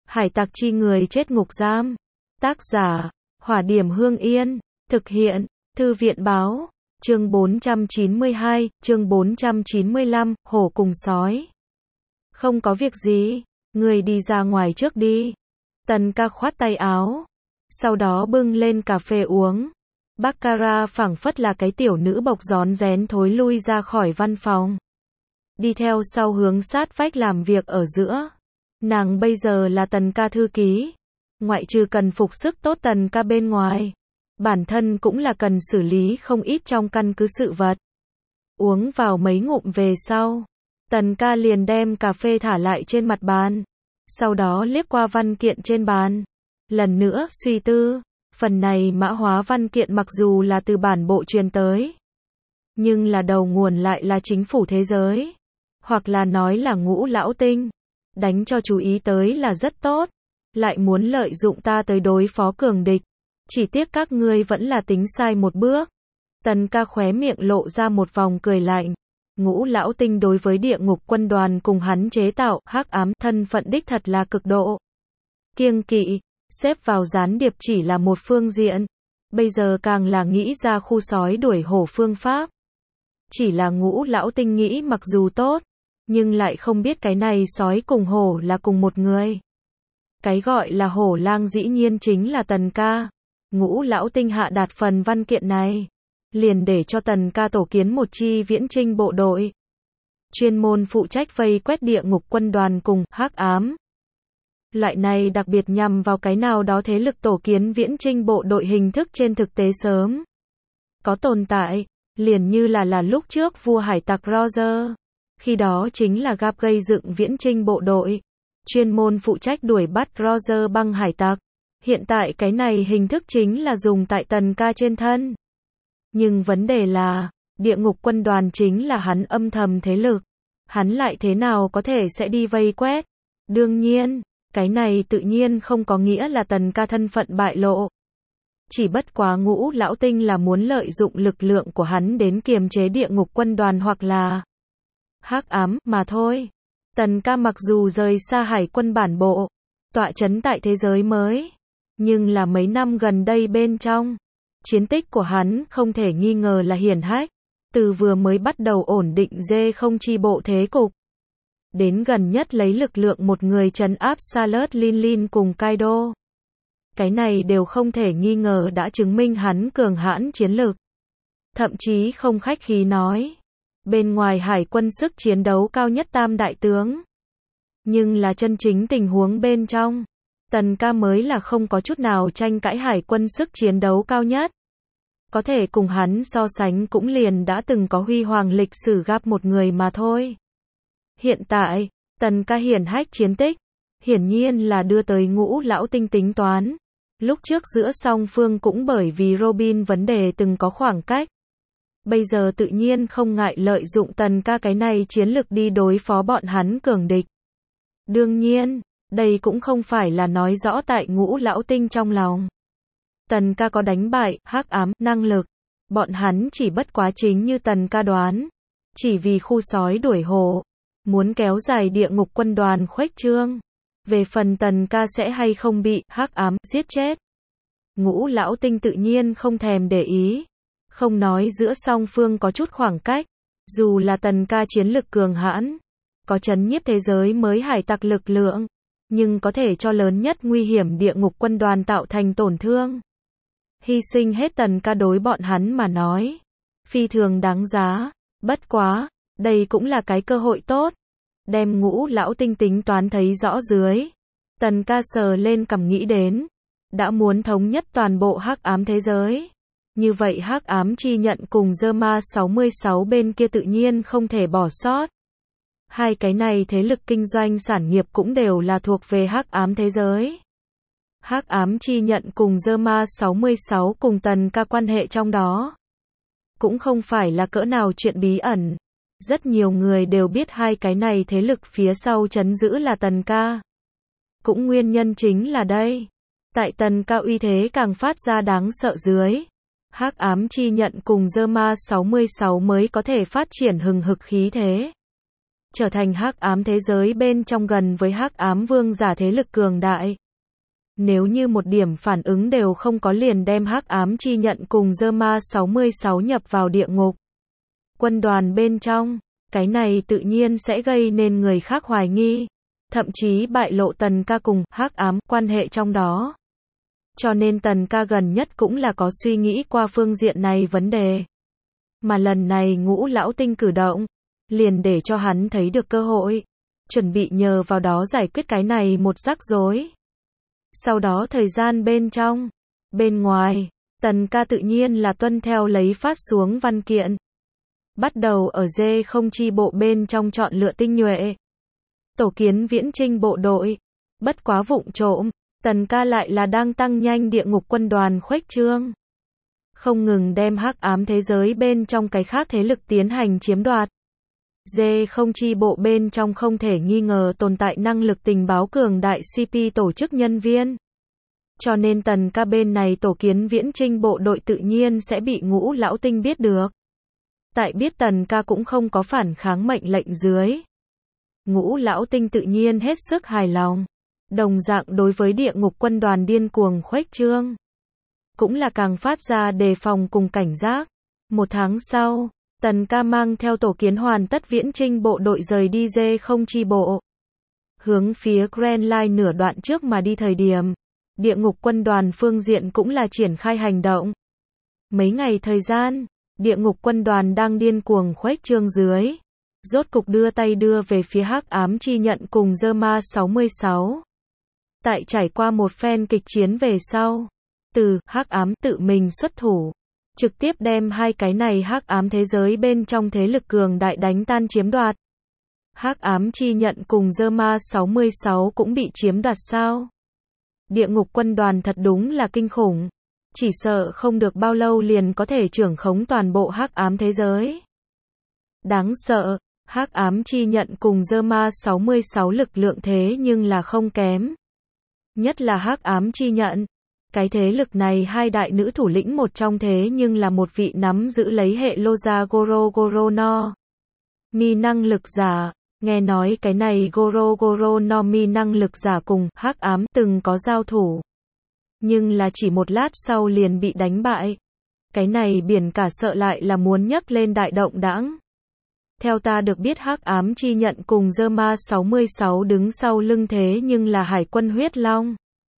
Hải tặc chi người chết ngục giam. Tác giả, Hỏa Điểm Hương Yên. Thực hiện, Thư viện báo. Chương 492, chương 495, hổ cùng sói. Không có việc gì, người đi ra ngoài trước đi. Tần ca khoát tay áo. Sau đó bưng lên cà phê uống. Baccarat phảng phất là cái tiểu nữ bộc rón rén thối lui ra khỏi văn phòng. Đi theo sau hướng sát vách làm việc ở giữa. Nàng bây giờ là Tần ca thư ký. Ngoại trừ cần phục sức tốt Tần ca bên ngoài, bản thân cũng là cần xử lý không ít trong căn cứ sự vật. Uống vào mấy ngụm về sau, Tần ca liền đem cà phê thả lại trên mặt bàn. Sau đó liếc qua văn kiện trên bàn. Lần nữa suy tư, phần này mã hóa văn kiện mặc dù là từ bản bộ truyền tới, nhưng là đầu nguồn lại là chính phủ thế giới. Hoặc là nói là Ngũ Lão Tinh. Đánh cho chú ý tới là rất tốt. Lại muốn lợi dụng ta tới đối phó cường địch. Chỉ tiếc các ngươi vẫn là tính sai một bước. Tần ca khóe miệng lộ ra một vòng cười lạnh. Ngũ Lão Tinh đối với địa ngục quân đoàn cùng hắn chế tạo hắc ám thân phận đích thật là cực độ kiêng kỵ. Xếp vào gián điệp chỉ là một phương diện. Bây giờ càng là nghĩ ra khu sói đuổi hổ phương pháp. Chỉ là Ngũ Lão Tinh nghĩ mặc dù tốt, nhưng lại không biết cái này sói cùng hổ là cùng một người. Cái gọi là hổ lang dĩ nhiên chính là Tần ca. Ngũ Lão Tinh hạ đạt phần văn kiện này, liền để cho Tần ca tổ kiến một chi viễn chinh bộ đội, chuyên môn phụ trách vây quét địa ngục quân đoàn cùng hắc ám. Loại này đặc biệt nhằm vào cái nào đó thế lực tổ kiến viễn chinh bộ đội hình thức trên thực tế sớm có tồn tại, liền như là lúc trước vua hải tặc Roger. Khi đó chính là Gap gây dựng viễn chinh bộ đội, chuyên môn phụ trách đuổi bắt Roger băng hải tặc. Hiện tại cái này hình thức chính là dùng tại Tần ca trên thân. Nhưng vấn đề là, địa ngục quân đoàn chính là hắn âm thầm thế lực. Hắn lại thế nào có thể sẽ đi vây quét? Đương nhiên, cái này tự nhiên không có nghĩa là Tần ca thân phận bại lộ. Chỉ bất quá Ngũ Lão Tinh là muốn lợi dụng lực lượng của hắn đến kiềm chế địa ngục quân đoàn hoặc là hắc ám mà thôi. Tần ca mặc dù rời xa hải quân bản bộ, tọa trấn tại thế giới mới, nhưng là mấy năm gần đây bên trong, chiến tích của hắn không thể nghi ngờ là hiển hách. Từ vừa mới bắt đầu ổn định D0 chi bộ thế cục, đến gần nhất lấy lực lượng một người trấn áp Charlotte Lin cùng Kaido. Cái này đều không thể nghi ngờ đã chứng minh hắn cường hãn chiến lực. Thậm chí không khách khí nói, bên ngoài hải quân sức chiến đấu cao nhất tam đại tướng. Nhưng là chân chính tình huống bên trong, Tần ca mới là không có chút nào tranh cãi hải quân sức chiến đấu cao nhất. Có thể cùng hắn so sánh cũng liền đã từng có huy hoàng lịch sử gặp một người mà thôi. Hiện tại, Tần ca hiển hách chiến tích, hiển nhiên là đưa tới Ngũ Lão Tinh tính toán. Lúc trước giữa song phương cũng bởi vì Robin vấn đề từng có khoảng cách. Bây giờ tự nhiên không ngại lợi dụng Tần ca cái này chiến lực đi đối phó bọn hắn cường địch. Đương nhiên, đây cũng không phải là nói rõ tại Ngũ Lão Tinh trong lòng Tần ca có đánh bại hắc ám năng lực. Bọn hắn chỉ bất quá chính như Tần ca đoán, chỉ vì khu sói đuổi hổ, muốn kéo dài địa ngục quân đoàn khuếch trương. Về phần Tần ca sẽ hay không bị hắc ám giết chết, Ngũ Lão Tinh tự nhiên không thèm để ý. Không nói giữa song phương có chút khoảng cách, dù là Tần ca chiến lực cường hãn, có trấn nhiếp thế giới mới hải tặc lực lượng, nhưng có thể cho lớn nhất nguy hiểm địa ngục quân đoàn tạo thành tổn thương. Hy sinh hết Tần ca đối bọn hắn mà nói, phi thường đáng giá. Bất quá, đây cũng là cái cơ hội tốt. Đem Ngũ Lão Tinh tính toán thấy rõ dưới. Tần ca sờ lên cằm nghĩ đến, đã muốn thống nhất toàn bộ hắc ám thế giới. Như vậy hắc ám chi nhận cùng Zerma 66 bên kia tự nhiên không thể bỏ sót. Hai cái này thế lực kinh doanh sản nghiệp cũng đều là thuộc về hắc ám thế giới. Hắc ám chi nhận cùng Zerma 66 cùng Tần ca quan hệ trong đó cũng không phải là cỡ nào chuyện bí ẩn. Rất nhiều người đều biết hai cái này thế lực phía sau trấn giữ là Tần ca. Cũng nguyên nhân chính là đây. Tại Tần ca uy thế càng phát ra đáng sợ dưới, hắc ám chi nhận cùng Zerma 66 mới có thể phát triển hừng hực khí thế. trở thành hắc ám thế giới bên trong gần với hắc ám vương giả thế lực cường đại. Nếu như một điểm phản ứng đều không có liền đem hắc ám chi nhận cùng Dơ-ma 66 nhập vào địa ngục quân đoàn bên trong, cái này tự nhiên sẽ gây nên người khác hoài nghi, thậm chí bại lộ Tần Ca cùng hắc ám quan hệ trong đó. Cho nên Tần Ca gần nhất cũng là có suy nghĩ qua phương diện này vấn đề. Mà lần này Ngũ Lão Tinh cử động, liền để cho hắn thấy được cơ hội, chuẩn bị nhờ vào đó giải quyết cái này một rắc rối. Sau đó thời gian bên trong, bên ngoài, Tần Ca tự nhiên là tuân theo lấy phát xuống văn kiện. Bắt đầu ở D0 chi bộ bên trong chọn lựa tinh nhuệ. Tổ kiến viễn trinh bộ đội. Bất quá vụng trộm, Tần Ca lại là đang tăng nhanh địa ngục quân đoàn khuếch trương. Không ngừng đem hắc ám thế giới bên trong cái khác thế lực tiến hành chiếm đoạt. D0 chi bộ bên trong không thể nghi ngờ tồn tại năng lực tình báo cường đại CP tổ chức nhân viên. Cho nên Tần Ca bên này tổ kiến viễn trinh bộ đội tự nhiên sẽ bị Ngũ Lão Tinh biết được. Tại biết Tần Ca cũng không có phản kháng mệnh lệnh dưới. Ngũ Lão Tinh tự nhiên hết sức hài lòng. Đồng dạng đối với địa ngục quân đoàn điên cuồng khuếch trương, cũng là càng phát ra đề phòng cùng cảnh giác. Một tháng sau, Tần Ca mang theo tổ kiến hoàn tất viễn trinh bộ đội rời đi D0 chi bộ. Hướng phía Grand Line nửa đoạn trước mà đi thời điểm, địa ngục quân đoàn phương diện cũng là triển khai hành động. Mấy ngày thời gian, địa ngục quân đoàn đang điên cuồng khuếch trương dưới. Rốt cục đưa tay đưa về phía hắc ám chi nhận cùng Dơ-ma 66. Tại trải qua một phen kịch chiến về sau, từ hắc ám tự mình xuất thủ, trực tiếp đem hai cái này hắc ám thế giới bên trong thế lực cường đại đánh tan chiếm đoạt. Hắc ám chi nhận cùng Dơ-ma 66 cũng bị chiếm đoạt sao? Địa ngục quân đoàn thật đúng là kinh khủng, chỉ sợ không được bao lâu liền có thể trưởng khống toàn bộ hắc ám thế giới. Đáng sợ, hắc ám chi nhận cùng Dơ-ma 66 lực lượng thế nhưng là không kém. Nhất là hắc ám chi nhận, cái thế lực này hai đại nữ thủ lĩnh một trong thế nhưng là một vị nắm giữ lấy hệ Loza Goro no Mi năng lực giả. Nghe nói cái này Goro no Mi năng lực giả cùng hắc ám từng có giao thủ, nhưng là chỉ một lát sau liền bị đánh bại. Cái này biển cả sợ lại là muốn nhấc lên đại động đãng. Theo ta được biết hắc ám chi nhận cùng Dơ-ma 66 đứng sau lưng thế nhưng là Hải quân Huyết Long.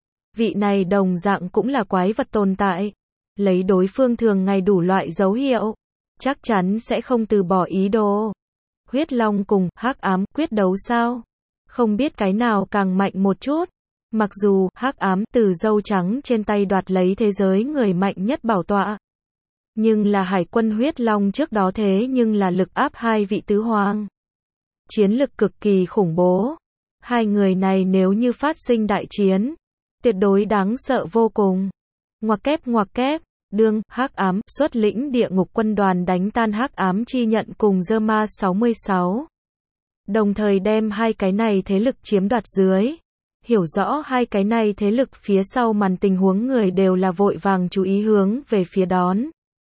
Vị này đồng dạng cũng là quái vật tồn tại. Lấy đối phương thường ngày đủ loại dấu hiệu, chắc chắn sẽ không từ bỏ ý đồ. Huyết Long cùng hắc ám quyết đấu sao? Không biết cái nào càng mạnh một chút. Mặc dù hắc ám từ dâu trắng trên tay đoạt lấy thế giới người mạnh nhất bảo tọa, nhưng là Hải quân Huyết Long trước đó thế nhưng là lực áp hai vị tứ hoàng. Chiến lực cực kỳ khủng bố. Hai người này nếu như phát sinh đại chiến, tuyệt đối đáng sợ vô cùng. Ngoặc kép, đương hắc ám xuất lĩnh địa ngục quân đoàn đánh tan hắc ám chi nhận cùng Dơ-ma 66. Đồng thời đem hai cái này thế lực chiếm đoạt dưới. Hiểu rõ hai cái này thế lực phía sau màn tình huống người đều là vội vàng chú ý hướng về phía đón.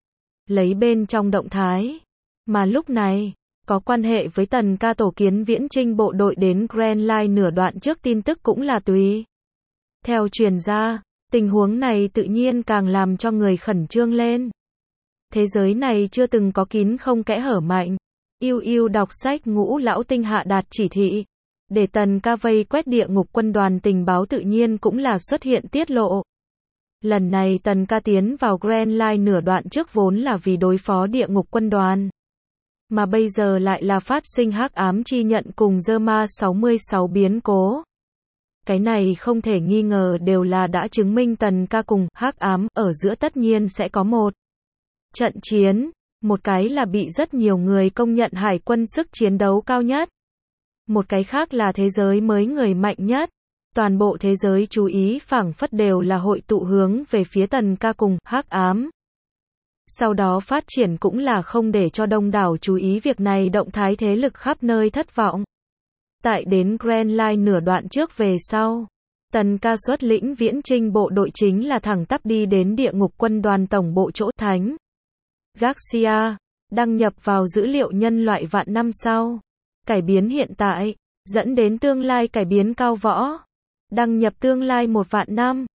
Lấy bên trong động thái. Mà lúc này, có quan hệ với Tần Ca tổ kiến viễn trinh bộ đội đến Grand Line nửa đoạn trước tin tức cũng là tùy theo truyền ra, tình huống này tự nhiên càng làm cho người khẩn trương lên. Thế giới này chưa từng có kín không kẽ hở mạnh. Yêu đọc sách Ngũ Lão Tinh hạ đạt chỉ thị, để Tần Ca vây quét địa ngục quân đoàn tình báo tự nhiên cũng là xuất hiện tiết lộ. Lần này Tần Ca tiến vào Grand Line nửa đoạn trước vốn là vì đối phó địa ngục quân đoàn. Mà bây giờ lại là phát sinh hắc ám chi nhận cùng Dơ-ma 66 biến cố. Cái này không thể nghi ngờ đều là đã chứng minh Tần Ca cùng hắc ám ở giữa tất nhiên sẽ có một trận chiến. Một cái là bị rất nhiều người công nhận hải quân sức chiến đấu cao nhất. Một cái khác là thế giới mới người mạnh nhất. Toàn bộ thế giới chú ý phảng phất đều là hội tụ hướng về phía Tần Ca cùng hắc ám. Sau đó phát triển cũng là không để cho đông đảo chú ý việc này động thái thế lực khắp nơi thất vọng. Tại đến Grand Line nửa đoạn trước về sau, Tần Ca xuất lĩnh viễn trinh bộ đội chính là thẳng tắp đi đến địa ngục quân đoàn tổng bộ chỗ Thánh Garcia, đăng nhập vào dữ liệu nhân loại vạn năm sau. cải biến hiện tại, dẫn đến tương lai cải biến cao võ. Đăng nhập tương lai 1 vạn năm.